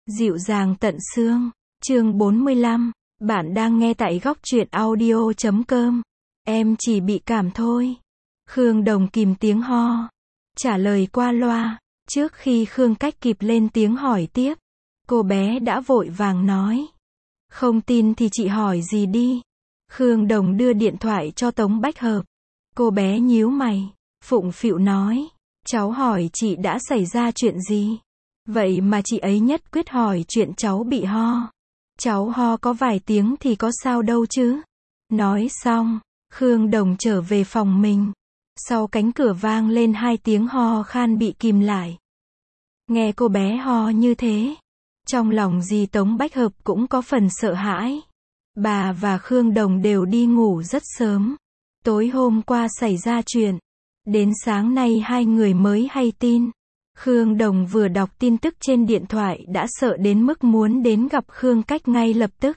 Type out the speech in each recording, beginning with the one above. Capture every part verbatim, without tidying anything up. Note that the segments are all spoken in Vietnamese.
Dịu dàng tận xương. Chương bốn mươi lăm. Bạn đang nghe tại góc truyện audio chấm com. Em chỉ bị cảm thôi. Khương Đồng kìm tiếng ho. Trả lời qua loa. Trước khi Khương Cách kịp lên tiếng hỏi tiếp, cô bé đã vội vàng nói. Không tin thì chị hỏi gì đi. Khương Đồng đưa điện thoại cho Tống Bách Hợp. Cô bé nhíu mày, phụng phịu nói. Cháu hỏi chị đã xảy ra chuyện gì? Vậy mà chị ấy nhất quyết hỏi chuyện cháu bị ho. Cháu ho có vài tiếng thì có sao đâu chứ. Nói xong, Khương Đồng trở về phòng mình. Sau cánh cửa vang lên hai tiếng ho khan bị kìm lại. Nghe cô bé ho như thế, trong lòng dì Tống Bách Hợp cũng có phần sợ hãi. Bà và Khương Đồng đều đi ngủ rất sớm. Tối hôm qua xảy ra chuyện. Đến sáng nay hai người mới hay tin. Khương Đồng vừa đọc tin tức trên điện thoại đã sợ đến mức muốn đến gặp Khương Cách ngay lập tức.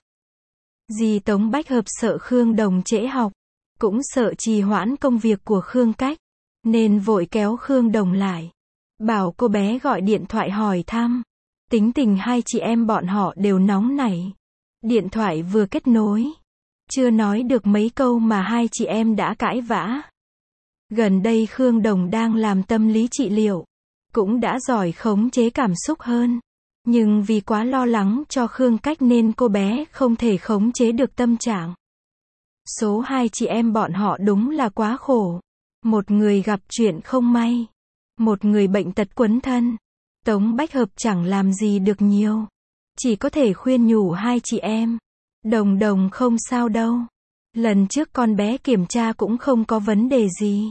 Dì Tống Bách Hợp sợ Khương Đồng trễ học, cũng sợ trì hoãn công việc của Khương Cách, nên vội kéo Khương Đồng lại. Bảo cô bé gọi điện thoại hỏi thăm. Tính tình hai chị em bọn họ đều nóng nảy. Điện thoại vừa kết nối, chưa nói được mấy câu mà hai chị em đã cãi vã. Gần đây Khương Đồng đang làm tâm lý trị liệu, cũng đã giỏi khống chế cảm xúc hơn. Nhưng vì quá lo lắng cho Khương Cách nên cô bé không thể khống chế được tâm trạng. Số hai chị em bọn họ đúng là quá khổ. Một người gặp chuyện không may, một người bệnh tật quấn thân. Tống Bách Hợp chẳng làm gì được nhiều, chỉ có thể khuyên nhủ hai chị em. Đồng Đồng không sao đâu. Lần trước con bé kiểm tra cũng không có vấn đề gì.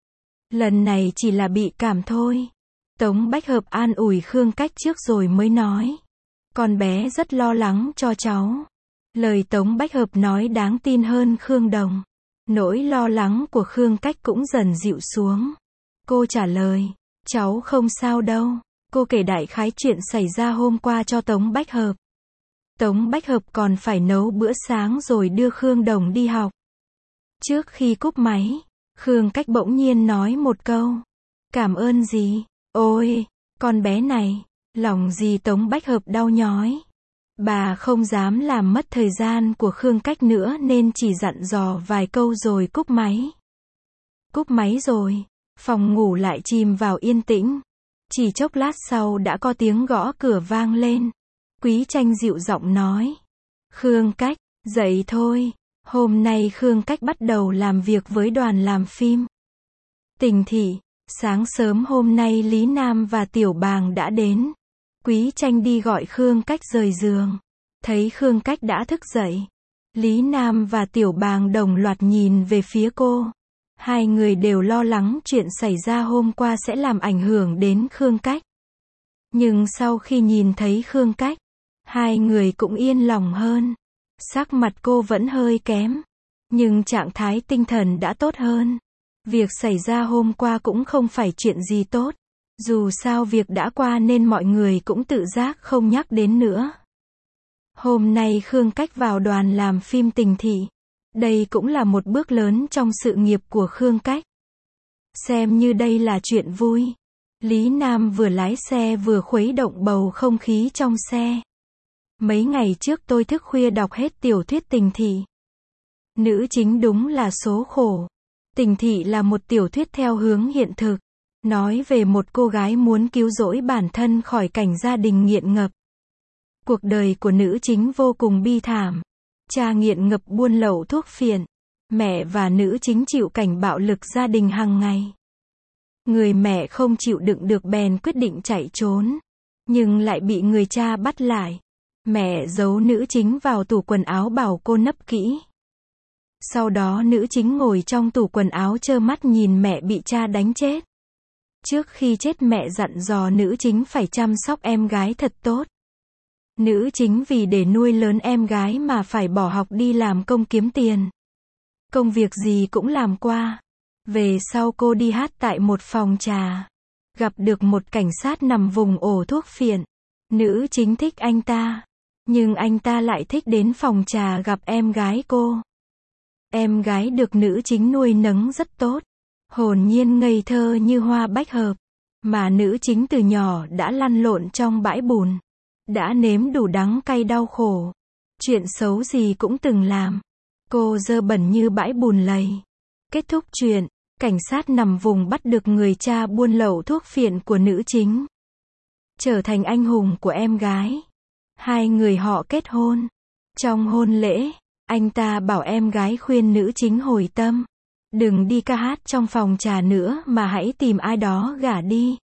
Lần này chỉ là bị cảm thôi. Tống Bách Hợp an ủi Khương Cách trước rồi mới nói. Con bé rất lo lắng cho cháu. Lời Tống Bách Hợp nói đáng tin hơn Khương Đồng. Nỗi lo lắng của Khương Cách cũng dần dịu xuống. Cô trả lời, cháu không sao đâu. Cô kể đại khái chuyện xảy ra hôm qua cho Tống Bách Hợp. Tống Bách Hợp còn phải nấu bữa sáng rồi đưa Khương Đồng đi học. Trước khi cúp máy, Khương Cách bỗng nhiên nói một câu. Cảm ơn dì. Ôi, con bé này. Lòng dì Tống Bách Hợp đau nhói. Bà không dám làm mất thời gian của Khương Cách nữa nên chỉ dặn dò vài câu rồi cúp máy. Cúp máy rồi, phòng ngủ lại chìm vào yên tĩnh. Chỉ chốc lát sau đã có tiếng gõ cửa vang lên. Quý Tranh dịu giọng nói. Khương Cách, dậy thôi. Hôm nay Khương Cách bắt đầu làm việc với đoàn làm phim. Tình thị, sáng sớm hôm nay Lý Nam và Tiểu Bàng đã đến. Quý Tranh đi gọi Khương Cách rời giường. Thấy Khương Cách đã thức dậy, Lý Nam và Tiểu Bàng đồng loạt nhìn về phía cô. Hai người đều lo lắng chuyện xảy ra hôm qua sẽ làm ảnh hưởng đến Khương Cách. Nhưng sau khi nhìn thấy Khương Cách, hai người cũng yên lòng hơn. Sắc mặt cô vẫn hơi kém, nhưng trạng thái tinh thần đã tốt hơn. Việc xảy ra hôm qua cũng không phải chuyện gì tốt. Dù sao việc đã qua nên mọi người cũng tự giác không nhắc đến nữa. Hôm nay Khương Cách vào đoàn làm phim Tình thị. Đây cũng là một bước lớn trong sự nghiệp của Khương Cách. Xem như đây là chuyện vui. Lý Nam vừa lái xe vừa khuấy động bầu không khí trong xe. Mấy ngày trước tôi thức khuya đọc hết tiểu thuyết Tình thị. Nữ chính đúng là số khổ. Tình thị là một tiểu thuyết theo hướng hiện thực. Nói về một cô gái muốn cứu rỗi bản thân khỏi cảnh gia đình nghiện ngập. Cuộc đời của nữ chính vô cùng bi thảm. Cha nghiện ngập buôn lậu thuốc phiện. Mẹ và nữ chính chịu cảnh bạo lực gia đình hàng ngày. Người mẹ không chịu đựng được bèn quyết định chạy trốn. Nhưng lại bị người cha bắt lại. Mẹ giấu nữ chính vào tủ quần áo bảo cô nấp kỹ. Sau đó nữ chính ngồi trong tủ quần áo trơ mắt nhìn mẹ bị cha đánh chết. Trước khi chết mẹ dặn dò nữ chính phải chăm sóc em gái thật tốt. Nữ chính vì để nuôi lớn em gái mà phải bỏ học đi làm công kiếm tiền. Công việc gì cũng làm qua. Về sau cô đi hát tại một phòng trà. Gặp được một cảnh sát nằm vùng ổ thuốc phiện. Nữ chính thích anh ta. Nhưng anh ta lại thích đến phòng trà gặp em gái cô. Em gái được nữ chính nuôi nấng rất tốt. Hồn nhiên ngây thơ như hoa bách hợp. Mà nữ chính từ nhỏ đã lăn lộn trong bãi bùn. đã nếm đủ đắng cay đau khổ. Chuyện xấu gì cũng từng làm. Cô dơ bẩn như bãi bùn lầy. Kết thúc chuyện, cảnh sát nằm vùng bắt được người cha buôn lậu thuốc phiện của nữ chính. Trở thành anh hùng của em gái. Hai người họ kết hôn. Trong hôn lễ, anh ta bảo em gái khuyên nữ chính hồi tâm. Đừng đi ca hát trong phòng trà nữa mà hãy tìm ai đó gả đi.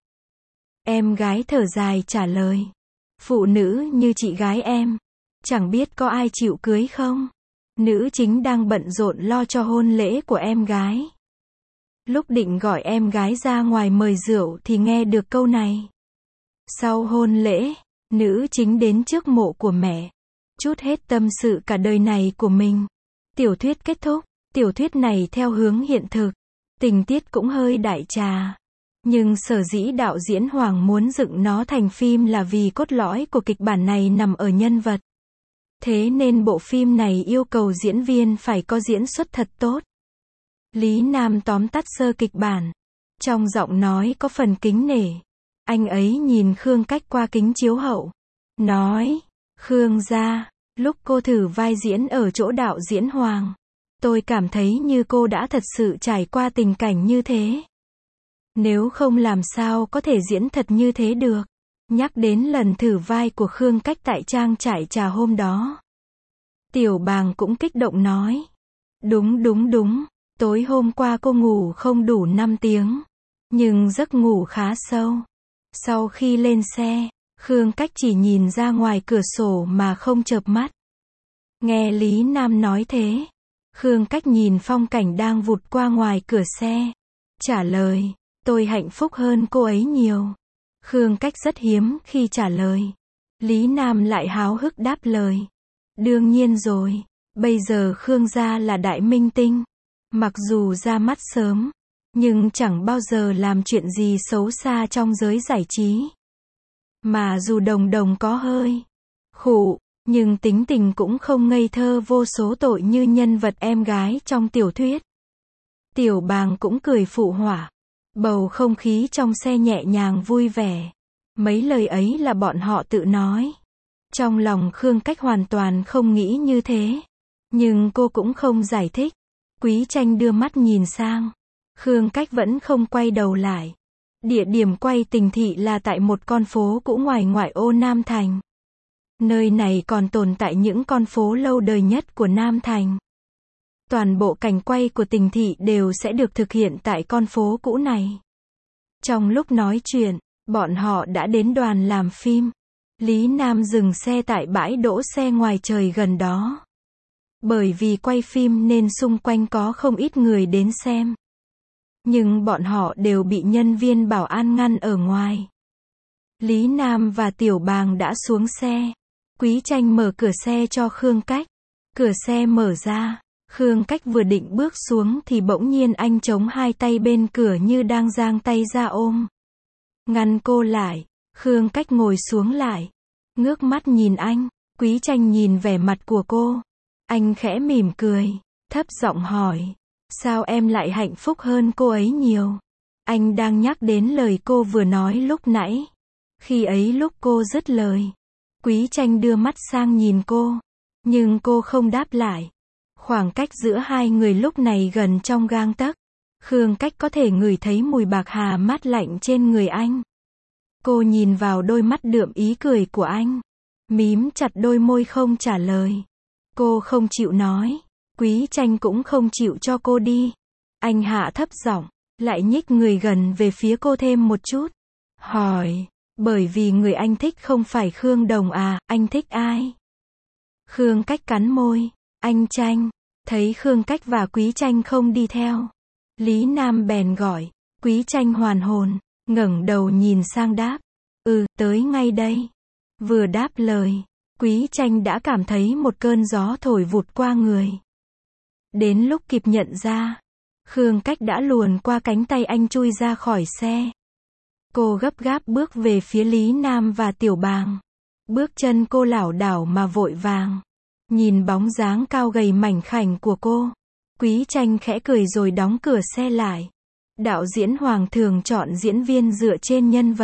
Em gái thở dài trả lời. Phụ nữ như chị gái em, chẳng biết có ai chịu cưới không? Nữ chính đang bận rộn lo cho hôn lễ của em gái. Lúc định gọi em gái ra ngoài mời rượu thì nghe được câu này. Sau hôn lễ, nữ chính đến trước mộ của mẹ. Chút hết tâm sự cả đời này của mình. Tiểu thuyết kết thúc. Tiểu thuyết này theo hướng hiện thực. Tình tiết cũng hơi đại trà. Nhưng sở dĩ đạo diễn Hoàng muốn dựng nó thành phim là vì cốt lõi của kịch bản này nằm ở nhân vật. Thế nên bộ phim này yêu cầu diễn viên phải có diễn xuất thật tốt. Lý Nam tóm tắt sơ kịch bản. Trong giọng nói có phần kính nể. Anh ấy nhìn Khương Cách qua kính chiếu hậu. Nói, Khương gia, lúc cô thử vai diễn ở chỗ đạo diễn Hoàng, tôi cảm thấy như cô đã thật sự trải qua tình cảnh như thế. Nếu không làm sao có thể diễn thật như thế được. Nhắc đến lần thử vai của Khương Cách tại trang trại trà hôm đó. Tiểu Bàng cũng kích động nói. Đúng đúng đúng, tối hôm qua cô ngủ không đủ năm tiếng. Nhưng giấc ngủ khá sâu. Sau khi lên xe, Khương Cách chỉ nhìn ra ngoài cửa sổ mà không chợp mắt. Nghe Lý Nam nói thế, Khương Cách nhìn phong cảnh đang vụt qua ngoài cửa xe. Trả lời, tôi hạnh phúc hơn cô ấy nhiều. Khương Cách rất hiếm khi trả lời. Lý Nam lại háo hức đáp lời. Đương nhiên rồi, bây giờ Khương gia là đại minh tinh. Mặc dù ra mắt sớm, nhưng chẳng bao giờ làm chuyện gì xấu xa trong giới giải trí. Mà dù Đồng Đồng có hơi khụ, nhưng tính tình cũng không ngây thơ vô số tội như nhân vật em gái trong tiểu thuyết. Tiểu Bàng cũng cười phụ họa. Bầu không khí trong xe nhẹ nhàng vui vẻ. Mấy lời ấy là bọn họ tự nói. Trong lòng Khương Cách hoàn toàn không nghĩ như thế. Nhưng cô cũng không giải thích. Quý Tranh đưa mắt nhìn sang. Khương Cách vẫn không quay đầu lại. Địa điểm quay tình thị là tại một con phố cũ ngoài ngoại ô Nam Thành. Nơi này còn tồn tại những con phố lâu đời nhất của Nam Thành. Toàn bộ cảnh quay của tình thị đều sẽ được thực hiện tại con phố cũ này. Trong lúc nói chuyện, bọn họ đã đến đoàn làm phim. Lý Nam dừng xe tại bãi đỗ xe ngoài trời gần đó. Bởi vì quay phim nên xung quanh có không ít người đến xem. Nhưng bọn họ đều bị nhân viên bảo an ngăn ở ngoài. Lý Nam và Tiểu Bàng đã xuống xe. Quý Tranh mở cửa xe cho Khương Cách. Cửa xe mở ra. Khương Cách vừa định bước xuống thì bỗng nhiên anh chống hai tay bên cửa như đang giang tay ra ôm. Ngăn cô lại. Khương Cách ngồi xuống lại. Ngước mắt nhìn anh. Quý Tranh nhìn vẻ mặt của cô. Anh khẽ mỉm cười. Thấp giọng hỏi. Sao em lại hạnh phúc hơn cô ấy nhiều? Anh đang nhắc đến lời cô vừa nói lúc nãy. Khi ấy lúc cô dứt lời, Quý Tranh đưa mắt sang nhìn cô. Nhưng cô không đáp lại. Khoảng cách giữa hai người lúc này gần trong gang tấc. Khương Cách có thể ngửi thấy mùi bạc hà mát lạnh trên người anh. Cô nhìn vào đôi mắt đượm ý cười của anh. Mím chặt đôi môi không trả lời. Cô không chịu nói. Quý Tranh cũng không chịu cho cô đi. Anh hạ thấp giọng, lại nhích người gần về phía cô thêm một chút. Hỏi, bởi vì người anh thích không phải Khương Đồng à, anh thích ai? Khương Cách cắn môi. Anh Tranh. Thấy Khương Cách và Quý Tranh không đi theo, Lý Nam bèn gọi. Quý Tranh hoàn hồn, ngẩng đầu nhìn sang đáp. Ừ, tới ngay đây. Vừa đáp lời, Quý Tranh đã cảm thấy một cơn gió thổi vụt qua người. Đến lúc kịp nhận ra, Khương Cách đã luồn qua cánh tay anh chui ra khỏi xe. Cô gấp gáp bước về phía Lý Nam và Tiểu Bàng. Bước chân cô lảo đảo mà vội vàng. Nhìn bóng dáng cao gầy mảnh khảnh của cô, Quý Tranh khẽ cười rồi đóng cửa xe lại. Đạo diễn Hoàng thường chọn diễn viên dựa trên nhân vật.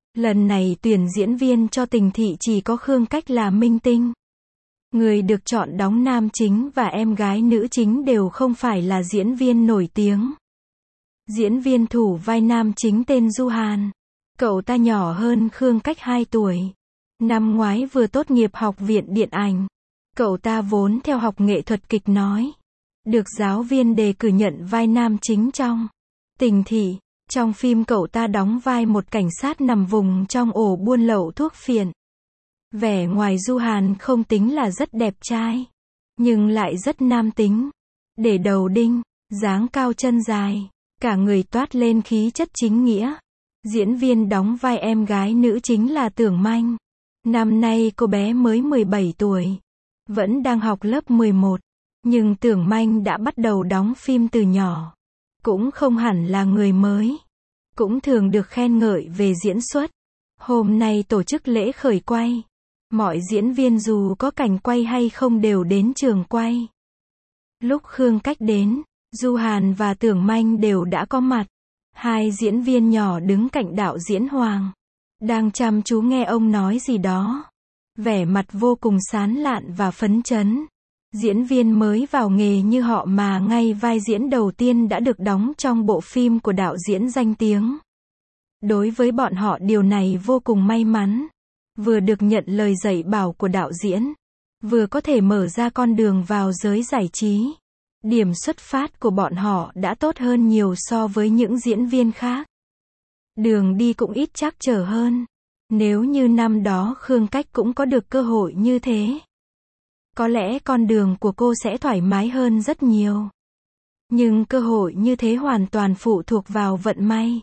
Lần này tuyển diễn viên cho Tình Thị chỉ có Khương Cách là minh tinh. Người được chọn đóng nam chính và em gái nữ chính đều không phải là diễn viên nổi tiếng. Diễn viên thủ vai nam chính tên Du Hàn. Cậu ta nhỏ hơn Khương Cách hai tuổi. Năm ngoái vừa tốt nghiệp học viện điện ảnh. Cậu ta vốn theo học nghệ thuật kịch nói. Được giáo viên đề cử nhận vai nam chính trong Tình Thị. Trong phim cậu ta đóng vai một cảnh sát nằm vùng trong ổ buôn lậu thuốc phiện. Vẻ ngoài Du Hàn không tính là rất đẹp trai, nhưng lại rất nam tính. Để đầu đinh, dáng cao chân dài, cả người toát lên khí chất chính nghĩa. Diễn viên đóng vai em gái nữ chính là Tưởng Manh. Năm nay cô bé mới mười bảy tuổi, vẫn đang học lớp mười một, nhưng Tưởng Manh đã bắt đầu đóng phim từ nhỏ. Cũng không hẳn là người mới, cũng thường được khen ngợi về diễn xuất. Hôm nay tổ chức lễ khởi quay. Mọi diễn viên dù có cảnh quay hay không đều đến trường quay. Lúc Khương Cách đến, Du Hàn và Tưởng Manh đều đã có mặt. Hai diễn viên nhỏ đứng cạnh đạo diễn Hoàng, đang chăm chú nghe ông nói gì đó. Vẻ mặt vô cùng sán lạn và phấn chấn. Diễn viên mới vào nghề như họ mà ngay vai diễn đầu tiên đã được đóng trong bộ phim của đạo diễn danh tiếng. Đối với bọn họ điều này vô cùng may mắn. Vừa được nhận lời dạy bảo của đạo diễn, vừa có thể mở ra con đường vào giới giải trí. Điểm xuất phát của bọn họ đã tốt hơn nhiều so với những diễn viên khác. Đường đi cũng ít trắc trở hơn. Nếu như năm đó Khương Cách cũng có được cơ hội như thế, có lẽ con đường của cô sẽ thoải mái hơn rất nhiều. Nhưng cơ hội như thế hoàn toàn phụ thuộc vào vận may.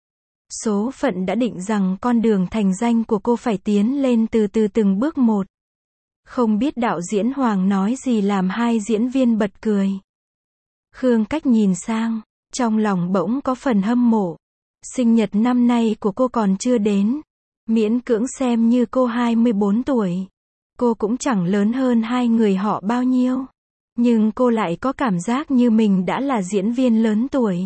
Số phận đã định rằng con đường thành danh của cô phải tiến lên từ từ từng bước một. Không biết đạo diễn Hoàng nói gì làm hai diễn viên bật cười. Khương Cách nhìn sang, trong lòng bỗng có phần hâm mộ. Sinh nhật năm nay của cô còn chưa đến. Miễn cưỡng xem như cô hai mươi bốn tuổi. Cô cũng chẳng lớn hơn hai người họ bao nhiêu. Nhưng cô lại có cảm giác như mình đã là diễn viên lớn tuổi.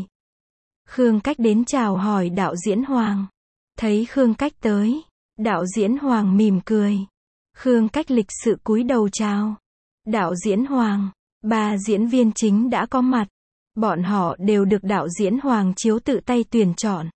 Khương Cách đến chào hỏi đạo diễn Hoàng. Thấy Khương Cách tới, đạo diễn Hoàng mỉm cười. Khương Cách lịch sự cúi đầu chào. Đạo diễn Hoàng, ba diễn viên chính đã có mặt. Bọn họ đều được đạo diễn Hoàng chiếu tự tay tuyển chọn.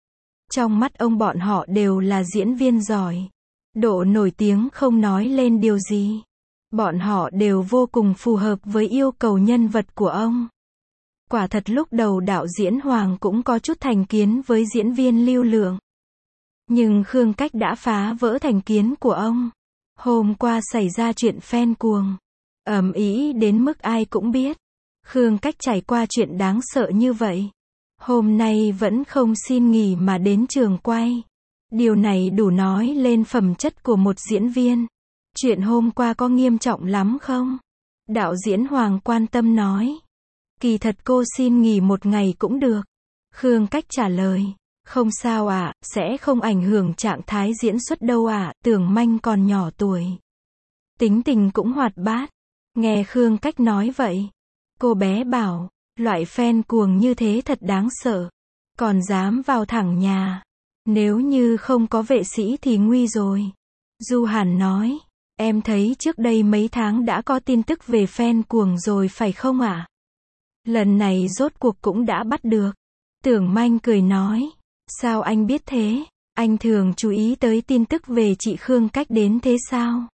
Trong mắt ông bọn họ đều là diễn viên giỏi. Độ nổi tiếng không nói lên điều gì. Bọn họ đều vô cùng phù hợp với yêu cầu nhân vật của ông. Quả thật lúc đầu đạo diễn Hoàng cũng có chút thành kiến với diễn viên Lưu Lượng. Nhưng Khương Cách đã phá vỡ thành kiến của ông. Hôm qua xảy ra chuyện fan cuồng, ầm ĩ đến mức ai cũng biết. Khương Cách trải qua chuyện đáng sợ như vậy. Hôm nay vẫn không xin nghỉ mà đến trường quay. Điều này đủ nói lên phẩm chất của một diễn viên. Chuyện hôm qua có nghiêm trọng lắm không? Đạo diễn Hoàng quan tâm nói. Kỳ thật cô xin nghỉ một ngày cũng được. Khương Cách trả lời. Không sao ạ, à, sẽ không ảnh hưởng trạng thái diễn xuất đâu ạ, à, Tưởng Manh còn nhỏ tuổi. Tính tình cũng hoạt bát. Nghe Khương Cách nói vậy, cô bé bảo, loại fan cuồng như thế thật đáng sợ. Còn dám vào thẳng nhà. Nếu như không có vệ sĩ thì nguy rồi. Du Hàn nói, em thấy trước đây mấy tháng đã có tin tức về fan cuồng rồi phải không ạ? À? Lần này rốt cuộc cũng đã bắt được. Tưởng Manh cười nói, sao anh biết thế? Anh thường chú ý tới tin tức về chị Khương Cách đến thế sao?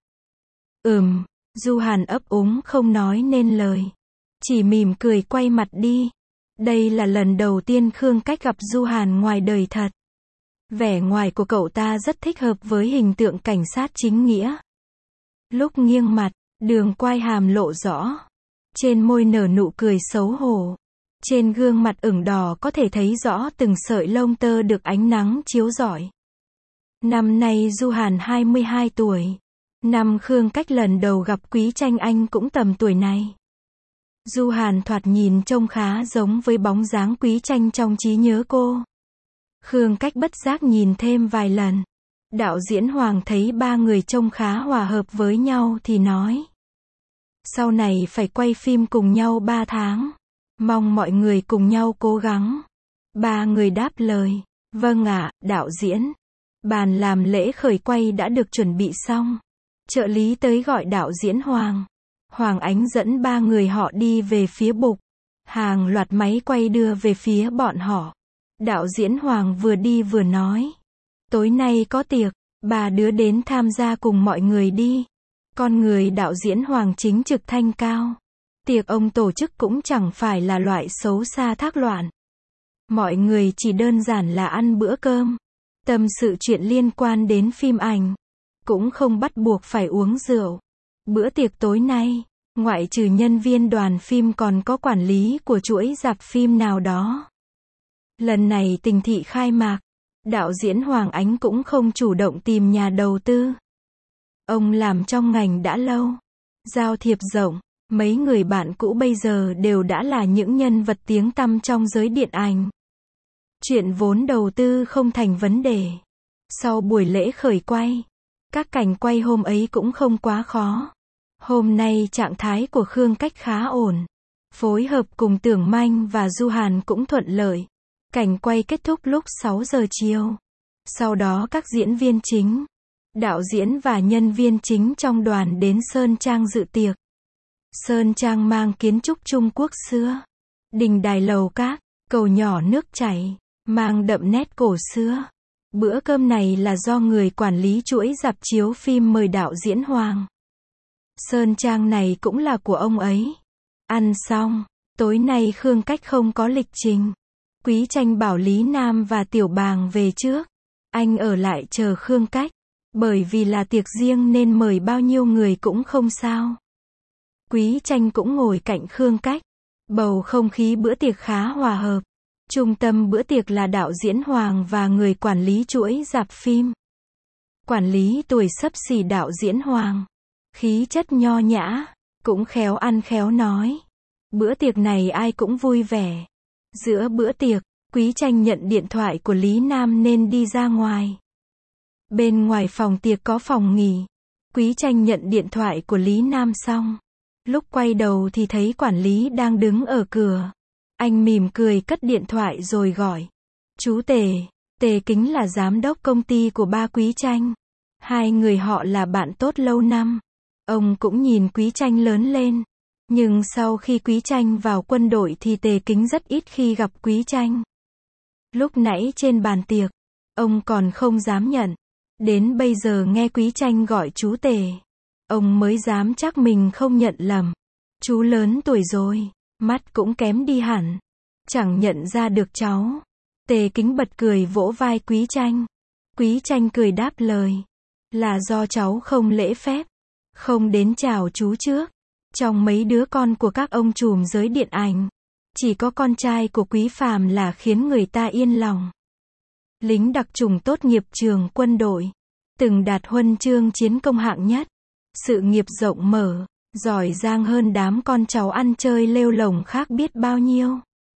Ừm, Du Hàn ấp úng không nói nên lời. Chỉ mỉm cười quay mặt đi. Đây là lần đầu tiên Khương Cách gặp Du Hàn ngoài đời thật. Vẻ ngoài của cậu ta rất thích hợp với hình tượng cảnh sát chính nghĩa. Lúc nghiêng mặt, đường quai hàm lộ rõ. Trên môi nở nụ cười xấu hổ. Trên gương mặt ửng đỏ có thể thấy rõ từng sợi lông tơ được ánh nắng chiếu rọi. Năm nay Du Hàn hai mươi hai tuổi. Năm Khương Cách lần đầu gặp Quý Tranh Anh cũng tầm tuổi này. Du Hàn thoạt nhìn trông khá giống với bóng dáng Quý Tranh trong trí nhớ cô. Khương Cách bất giác nhìn thêm vài lần. Đạo diễn Hoàng thấy ba người trông khá hòa hợp với nhau thì nói. Sau này phải quay phim cùng nhau ba tháng. Mong mọi người cùng nhau cố gắng. Ba người đáp lời. Vâng ạ, đạo diễn. Bàn làm lễ khởi quay đã được chuẩn bị xong. Trợ lý tới gọi đạo diễn Hoàng. Hoàng Ánh dẫn ba người họ đi về phía bục. Hàng loạt máy quay đưa về phía bọn họ. Đạo diễn Hoàng vừa đi vừa nói. Tối nay có tiệc, ba đứa đến tham gia cùng mọi người đi. Con người đạo diễn Hoàng chính trực thanh cao. Tiệc ông tổ chức cũng chẳng phải là loại xấu xa thác loạn. Mọi người chỉ đơn giản là ăn bữa cơm. Tâm sự chuyện liên quan đến phim ảnh. Cũng không bắt buộc phải uống rượu. Bữa tiệc tối nay, ngoại trừ nhân viên đoàn phim còn có quản lý của chuỗi rạp phim nào đó. Lần này Tình Thị khai mạc, đạo diễn Hoàng Ánh cũng không chủ động tìm nhà đầu tư. Ông làm trong ngành đã lâu, giao thiệp rộng, mấy người bạn cũ bây giờ đều đã là những nhân vật tiếng tăm trong giới điện ảnh. Chuyện vốn đầu tư không thành vấn đề. Sau buổi lễ khởi quay, các cảnh quay hôm ấy cũng không quá khó. Hôm nay trạng thái của Khương Cách khá ổn. Phối hợp cùng Tưởng Manh và Du Hàn cũng thuận lợi. Cảnh quay kết thúc lúc sáu giờ chiều. Sau đó các diễn viên chính, đạo diễn và nhân viên chính trong đoàn đến Sơn Trang dự tiệc. Sơn Trang mang kiến trúc Trung Quốc xưa. Đình đài lầu các, cầu nhỏ nước chảy, mang đậm nét cổ xưa. Bữa cơm này là do người quản lý chuỗi rạp chiếu phim mời đạo diễn Hoàng. Sơn Trang này cũng là của ông ấy. Ăn xong, tối nay Khương Cách không có lịch trình. Quý Tranh bảo Lý Nam và Tiểu Bàng về trước. Anh ở lại chờ Khương Cách. Bởi vì là tiệc riêng nên mời bao nhiêu người cũng không sao. Quý Tranh cũng ngồi cạnh Khương Cách. Bầu không khí bữa tiệc khá hòa hợp. Trung tâm bữa tiệc là đạo diễn Hoàng và người quản lý chuỗi rạp phim. Quản lý tuổi xấp xỉ đạo diễn Hoàng. Khí chất nho nhã, cũng khéo ăn khéo nói. Bữa tiệc này ai cũng vui vẻ. Giữa bữa tiệc, Quý Tranh nhận điện thoại của Lý Nam nên đi ra ngoài. Bên ngoài phòng tiệc có phòng nghỉ. Quý Tranh nhận điện thoại của Lý Nam xong. Lúc quay đầu thì thấy quản lý đang đứng ở cửa. Anh mỉm cười cất điện thoại rồi gọi. Chú Tề, Tề Kính là giám đốc công ty của ba Quý Tranh. Hai người họ là bạn tốt lâu năm. Ông cũng nhìn Quý Tranh lớn lên. Nhưng sau khi Quý Tranh vào quân đội thì Tề Kính rất ít khi gặp Quý Tranh. Lúc nãy trên bàn tiệc, ông còn không dám nhận. Đến bây giờ nghe Quý Tranh gọi chú Tề, ông mới dám chắc mình không nhận lầm. Chú lớn tuổi rồi, mắt cũng kém đi hẳn. Chẳng nhận ra được cháu. Tề Kính bật cười vỗ vai Quý Tranh. Quý Tranh cười đáp lời. Là do cháu không lễ phép. Không đến chào chú trước. Trong mấy đứa con của các ông trùm giới điện ảnh, chỉ có con trai của Quý Phàm là khiến người ta yên lòng. Lính đặc chủng tốt nghiệp trường quân đội. Từng đạt huân chương chiến công hạng nhất. Sự nghiệp rộng mở, giỏi giang hơn đám con cháu ăn chơi lêu lổng khác biết bao nhiêu.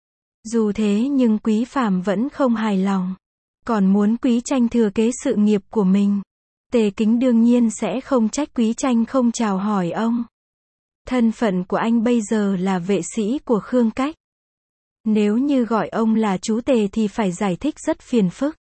Dù thế nhưng Quý Phàm vẫn không hài lòng. Còn muốn Quý Tranh thừa kế sự nghiệp của mình. Tề Kính đương nhiên sẽ không trách Quý Tranh không chào hỏi ông. Thân phận của anh bây giờ là vệ sĩ của Khương Cách. Nếu như gọi ông là chú Tề thì phải giải thích rất phiền phức.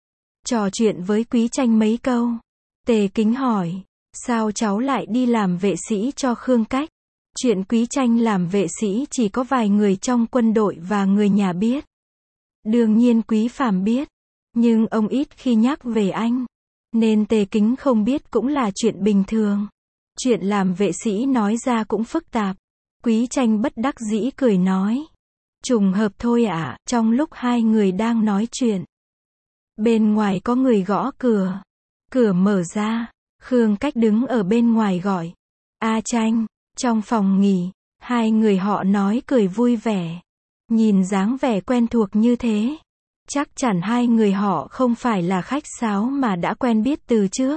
Trò chuyện với Quý Tranh mấy câu. Tề Kính hỏi, sao cháu lại đi làm vệ sĩ cho Khương Cách? Chuyện Quý Tranh làm vệ sĩ chỉ có vài người trong quân đội và người nhà biết. Đương nhiên Quý Phàm biết. Nhưng ông ít khi nhắc về anh. Nên Tề Kính không biết cũng là chuyện bình thường. Chuyện làm vệ sĩ nói ra cũng phức tạp. Quý Tranh bất đắc dĩ cười nói. Trùng hợp thôi ạ. À, trong lúc hai người đang nói chuyện, bên ngoài có người gõ cửa. Cửa mở ra. Khương Cách đứng ở bên ngoài gọi. A Tranh. Trong phòng nghỉ, hai người họ nói cười vui vẻ. Nhìn dáng vẻ quen thuộc như thế. Chắc chắn hai người họ không phải là khách sáo mà đã quen biết từ trước.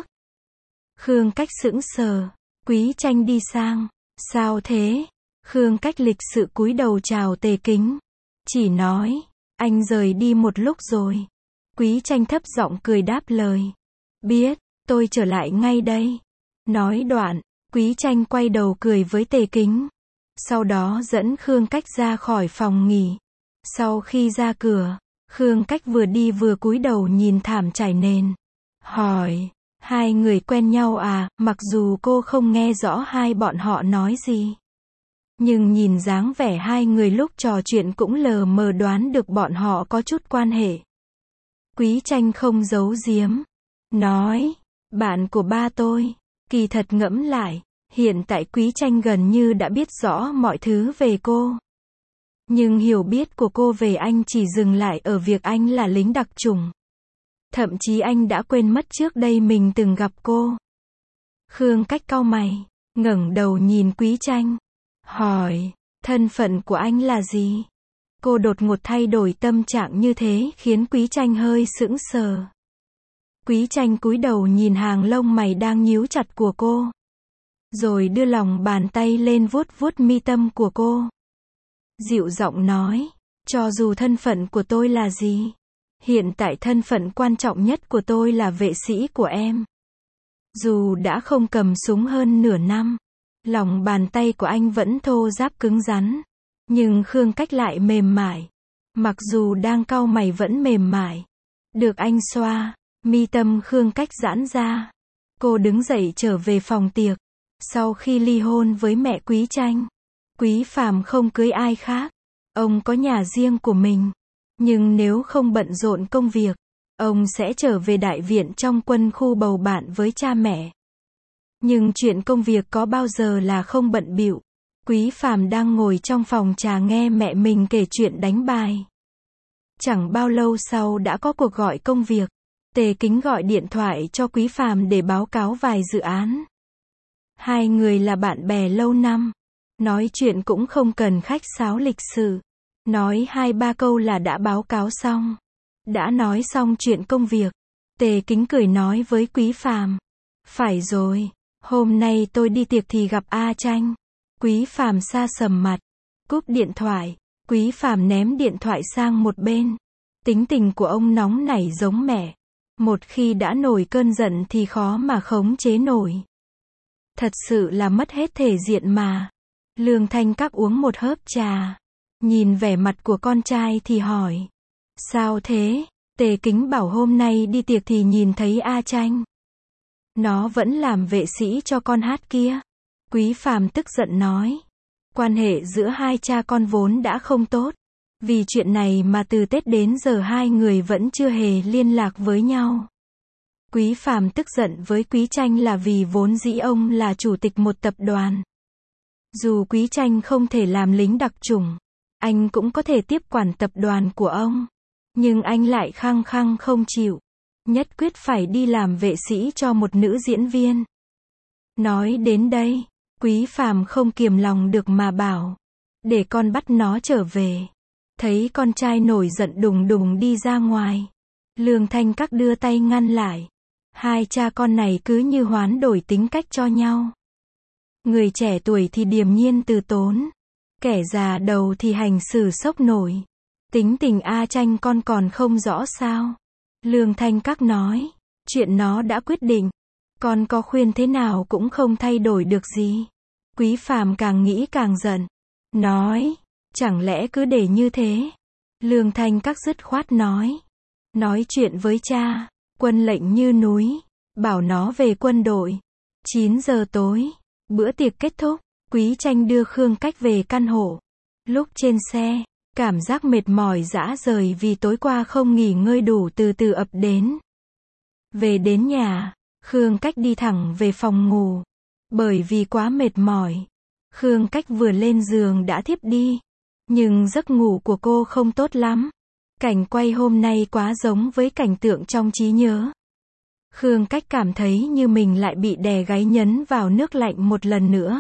Khương Cách sững sờ. Quý Tranh đi sang. Sao thế? Khương Cách lịch sự cúi đầu chào Tề Kính. Chỉ nói, anh rời đi một lúc rồi. Quý Tranh thấp giọng cười đáp lời. Biết, tôi trở lại ngay đây. Nói đoạn, Quý Tranh quay đầu cười với Tề Kính. Sau đó dẫn Khương Cách ra khỏi phòng nghỉ. Sau khi ra cửa, Khương Cách vừa đi vừa cúi đầu nhìn thảm trải nền. hỏi, hai người quen nhau à, mặc dù cô không nghe rõ hai bọn họ nói gì. Nhưng nhìn dáng vẻ hai người lúc trò chuyện cũng lờ mờ đoán được bọn họ có chút quan hệ. Quý Tranh không giấu giếm. Nói, bạn của ba tôi. Kỳ thật ngẫm lại, hiện tại Quý Tranh gần như đã biết rõ mọi thứ về cô. Nhưng hiểu biết của cô về anh chỉ dừng lại ở việc anh là lính đặc chủng. Thậm chí anh đã quên mất trước đây mình từng gặp cô. Khương Cách cau mày, ngẩng đầu nhìn Quý Tranh. Hỏi, thân phận của anh là gì? Cô đột ngột thay đổi tâm trạng như thế khiến Quý Tranh hơi sững sờ. Quý Tranh cúi đầu nhìn hàng lông mày đang nhíu chặt của cô. Rồi đưa lòng bàn tay lên vuốt vuốt mi tâm của cô. Dịu giọng nói, cho dù thân phận của tôi là gì, hiện tại thân phận quan trọng nhất của tôi là vệ sĩ của em. Dù đã không cầm súng hơn nửa năm, lòng bàn tay của anh vẫn thô ráp cứng rắn. Nhưng Khương Cách lại mềm mại. Mặc dù đang cau mày vẫn mềm mại. Được anh xoa, mi tâm Khương Cách giãn ra. Cô đứng dậy trở về phòng tiệc. Sau khi ly hôn với mẹ Quý Tranh, Quý Phàm không cưới ai khác. Ông có nhà riêng của mình. Nhưng nếu không bận rộn công việc, ông sẽ trở về đại viện trong quân khu bầu bạn với cha mẹ. Nhưng chuyện công việc có bao giờ là không bận bịu. Quý Phàm đang ngồi trong phòng trà nghe mẹ mình kể chuyện đánh bài. Chẳng bao lâu sau đã có cuộc gọi công việc. Tề Kính gọi điện thoại cho Quý Phàm để báo cáo vài dự án. Hai người là bạn bè lâu năm. Nói chuyện cũng không cần khách sáo lịch sự. Nói hai ba câu là đã báo cáo xong. Đã nói xong chuyện công việc. Tề Kính cười nói với Quý Phàm. Phải rồi, hôm nay tôi đi tiệc thì gặp A Tranh. Quý Phàm sa sầm mặt. Cúp điện thoại. Quý Phàm ném điện thoại sang một bên. Tính tình của ông nóng nảy giống mẹ. Một khi đã nổi cơn giận thì khó mà khống chế nổi. Thật sự là mất hết thể diện mà. Lương Thanh Các uống một hớp trà. Nhìn vẻ mặt của con trai thì hỏi. Sao thế? Tề Kính bảo hôm nay đi tiệc thì nhìn thấy A Tranh. Nó vẫn làm vệ sĩ cho con hát kia. Quý Phàm tức giận nói. Quan hệ giữa hai cha con vốn đã không tốt. Vì chuyện này mà từ Tết đến giờ hai người vẫn chưa hề liên lạc với nhau. Quý Phàm tức giận với Quý Tranh là vì vốn dĩ ông là chủ tịch một tập đoàn. Dù Quý Tranh không thể làm lính đặc chủng, anh cũng có thể tiếp quản tập đoàn của ông. Nhưng anh lại khăng khăng không chịu. Nhất quyết phải đi làm vệ sĩ cho một nữ diễn viên. Nói đến đây, Quý Phàm không kiềm lòng được mà bảo. Để con bắt nó trở về. Thấy con trai nổi giận đùng đùng đi ra ngoài. Lương Thanh Các đưa tay ngăn lại. Hai cha con này cứ như hoán đổi tính cách cho nhau. Người trẻ tuổi thì điềm nhiên từ tốn. Kẻ già đầu thì hành xử sốc nổi. Tính tình A Tranh con còn không rõ sao. Lương Thanh Các nói. Chuyện nó đã quyết định. Con có khuyên thế nào cũng không thay đổi được gì. Quý Phàm càng nghĩ càng giận. Nói. Chẳng lẽ cứ để như thế? Lương Thanh Các dứt khoát nói. Nói chuyện với cha. Quân lệnh như núi. Bảo nó về quân đội. chín giờ tối. Bữa tiệc kết thúc. Quý Tranh đưa Khương Cách về căn hộ. Lúc trên xe, cảm giác mệt mỏi rã rời vì tối qua không nghỉ ngơi đủ từ từ ập đến. Về đến nhà, Khương Cách đi thẳng về phòng ngủ. Bởi vì quá mệt mỏi, Khương Cách vừa lên giường đã thiếp đi. Nhưng giấc ngủ của cô không tốt lắm. Cảnh quay hôm nay quá giống với cảnh tượng trong trí nhớ. Khương Cách cảm thấy như mình lại bị đè gáy nhấn vào nước lạnh một lần nữa.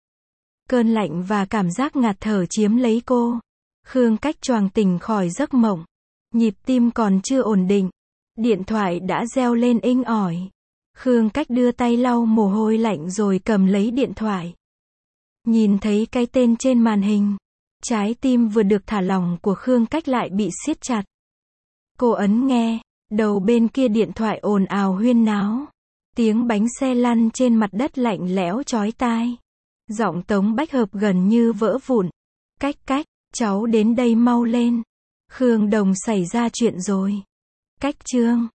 Cơn lạnh và cảm giác ngạt thở chiếm lấy cô. Khương Cách choàng tỉnh khỏi giấc mộng. Nhịp tim còn chưa ổn định. Điện thoại đã reo lên inh ỏi. Khương Cách đưa tay lau mồ hôi lạnh rồi cầm lấy điện thoại. Nhìn thấy cái tên trên màn hình. Trái tim vừa được thả lỏng của Khương Cách lại bị siết chặt. Cô ấn nghe. Đầu bên kia điện thoại ồn ào huyên náo. Tiếng bánh xe lăn trên mặt đất lạnh lẽo chói tai. Giọng Tống Bách Hợp gần như vỡ vụn. Cách Cách, cháu đến đây mau lên. Khương Đồng xảy ra chuyện rồi. Cách Trương.